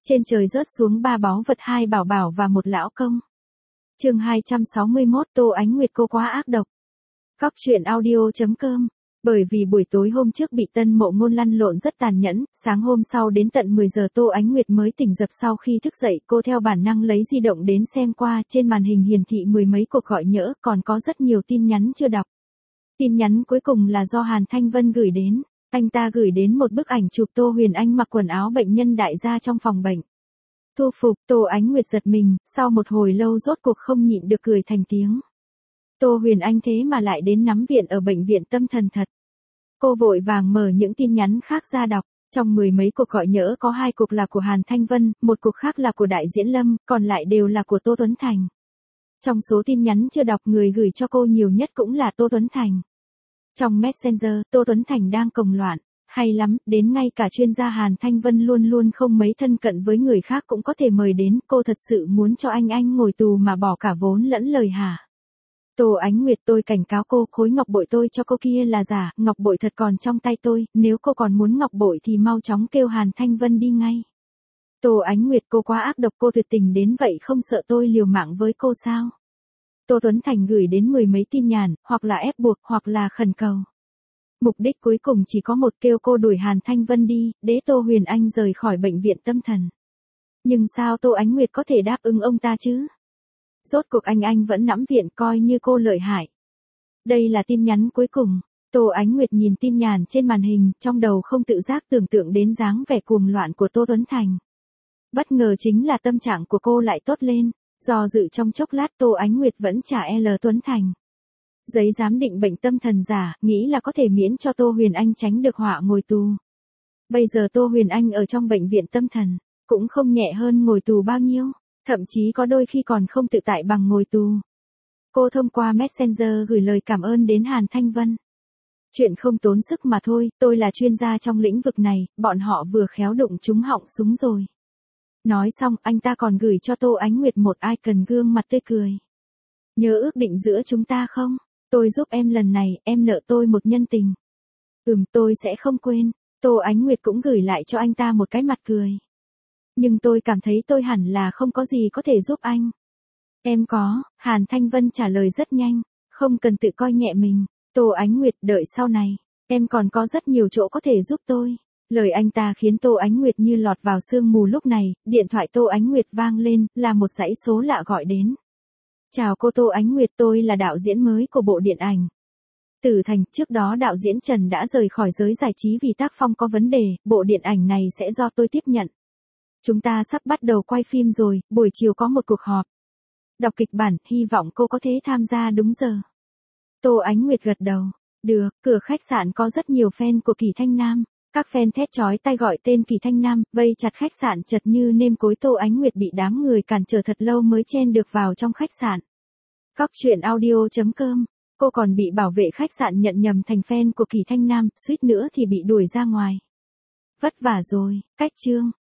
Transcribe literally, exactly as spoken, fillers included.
Trên trời rớt xuống ba báu vật, hai bảo bảo và một lão công. Chương hai trăm sáu mươi mốt, Tô Ánh Nguyệt cô quá ác độc. Góc truyện audio chấm com. Bởi vì buổi tối hôm trước bị Tân Mộ Ngôn lăn lộn rất tàn nhẫn, sáng hôm sau đến tận mười giờ Tô Ánh Nguyệt mới tỉnh giấc. Sau khi thức dậy, cô theo bản năng lấy di động đến xem qua, trên màn hình hiển thị mười mấy cuộc gọi nhỡ, còn có rất nhiều tin nhắn chưa đọc. Tin nhắn cuối cùng là do Hàn Thanh Vân gửi đến. Anh ta gửi đến một bức ảnh chụp Tô Huyền Anh mặc quần áo bệnh nhân đại gia trong phòng bệnh. Thu phục, Tô Ánh Nguyệt giật mình, sau một hồi lâu rốt cuộc không nhịn được cười thành tiếng. Tô Huyền Anh thế mà lại đến nắm viện ở bệnh viện tâm thần thật. Cô vội vàng mở những tin nhắn khác ra đọc, trong mười mấy cuộc gọi nhỡ có hai cuộc là của Hàn Thanh Vân, một cuộc khác là của Đại Diễn Lâm, còn lại đều là của Tô Tuấn Thành. Trong số tin nhắn chưa đọc, người gửi cho cô nhiều nhất cũng là Tô Tuấn Thành. Trong Messenger, Tô Tuấn Thành đang cồng loạn, hay lắm, đến ngay cả chuyên gia Hàn Thanh Vân luôn luôn không mấy thân cận với người khác cũng có thể mời đến, cô thật sự muốn cho anh anh ngồi tù mà bỏ cả vốn lẫn lời hả? Tô Ánh Nguyệt, tôi cảnh cáo cô, khối ngọc bội tôi cho cô kia là giả, ngọc bội thật còn trong tay tôi, nếu cô còn muốn ngọc bội thì mau chóng kêu Hàn Thanh Vân đi ngay. Tô Ánh Nguyệt, cô quá ác độc, cô tuyệt tình đến vậy không sợ tôi liều mạng với cô sao? Tô Tuấn Thành gửi đến mười mấy tin nhắn, hoặc là ép buộc, hoặc là khẩn cầu. Mục đích cuối cùng chỉ có một, kêu cô đuổi Hàn Thanh Vân đi, để Tô Huyền Anh rời khỏi bệnh viện tâm thần. Nhưng sao Tô Ánh Nguyệt có thể đáp ứng ông ta chứ? Rốt cuộc anh anh vẫn nắm viện, coi như cô lợi hại. Đây là tin nhắn cuối cùng. Tô Ánh Nguyệt nhìn tin nhắn trên màn hình, trong đầu không tự giác tưởng tượng đến dáng vẻ cuồng loạn của Tô Tuấn Thành. Bất ngờ chính là tâm trạng của cô lại tốt lên, do dự trong chốc lát Tô Ánh Nguyệt vẫn trả L Tuấn Thành. Giấy giám định bệnh tâm thần giả, nghĩ là có thể miễn cho Tô Huyền Anh tránh được họa ngồi tù. Bây giờ Tô Huyền Anh ở trong bệnh viện tâm thần, cũng không nhẹ hơn ngồi tù bao nhiêu, thậm chí có đôi khi còn không tự tại bằng ngồi tù. Cô thông qua Messenger gửi lời cảm ơn đến Hàn Thanh Vân. Chuyện không tốn sức mà thôi, tôi là chuyên gia trong lĩnh vực này, bọn họ vừa khéo đụng trúng họng súng rồi. Nói xong, anh ta còn gửi cho Tô Ánh Nguyệt một icon gương mặt tươi cười. Nhớ ước định giữa chúng ta không? Tôi giúp em lần này, em nợ tôi một nhân tình. Ừm, tôi sẽ không quên. Tô Ánh Nguyệt cũng gửi lại cho anh ta một cái mặt cười. Nhưng tôi cảm thấy tôi hẳn là không có gì có thể giúp anh. Em có, Hàn Thanh Vân trả lời rất nhanh, không cần tự coi nhẹ mình. Tô Ánh Nguyệt, đợi sau này, em còn có rất nhiều chỗ có thể giúp tôi. Lời anh ta khiến Tô Ánh Nguyệt như lọt vào sương mù. Lúc này, điện thoại Tô Ánh Nguyệt vang lên, là một dãy số lạ gọi đến. Chào cô Tô Ánh Nguyệt, tôi là đạo diễn mới của bộ điện ảnh Tử Thành. Trước đó đạo diễn Trần đã rời khỏi giới giải trí vì tác phong có vấn đề, bộ điện ảnh này sẽ do tôi tiếp nhận. Chúng ta sắp bắt đầu quay phim rồi, buổi chiều có một cuộc họp. Đọc kịch bản, hy vọng cô có thể tham gia đúng giờ. Tô Ánh Nguyệt gật đầu. Được, cửa khách sạn có rất nhiều fan của Kỳ Thanh Nam. Các fan thét chói tai gọi tên Kỳ Thanh Nam, vây chặt khách sạn chật như nêm cối. Tô Ánh Nguyệt bị đám người cản trở thật lâu mới chen được vào trong khách sạn. Góc truyện audio chấm com. Cô còn bị bảo vệ khách sạn nhận nhầm thành fan của Kỳ Thanh Nam, suýt nữa thì bị đuổi ra ngoài. Vất vả rồi, cách chương.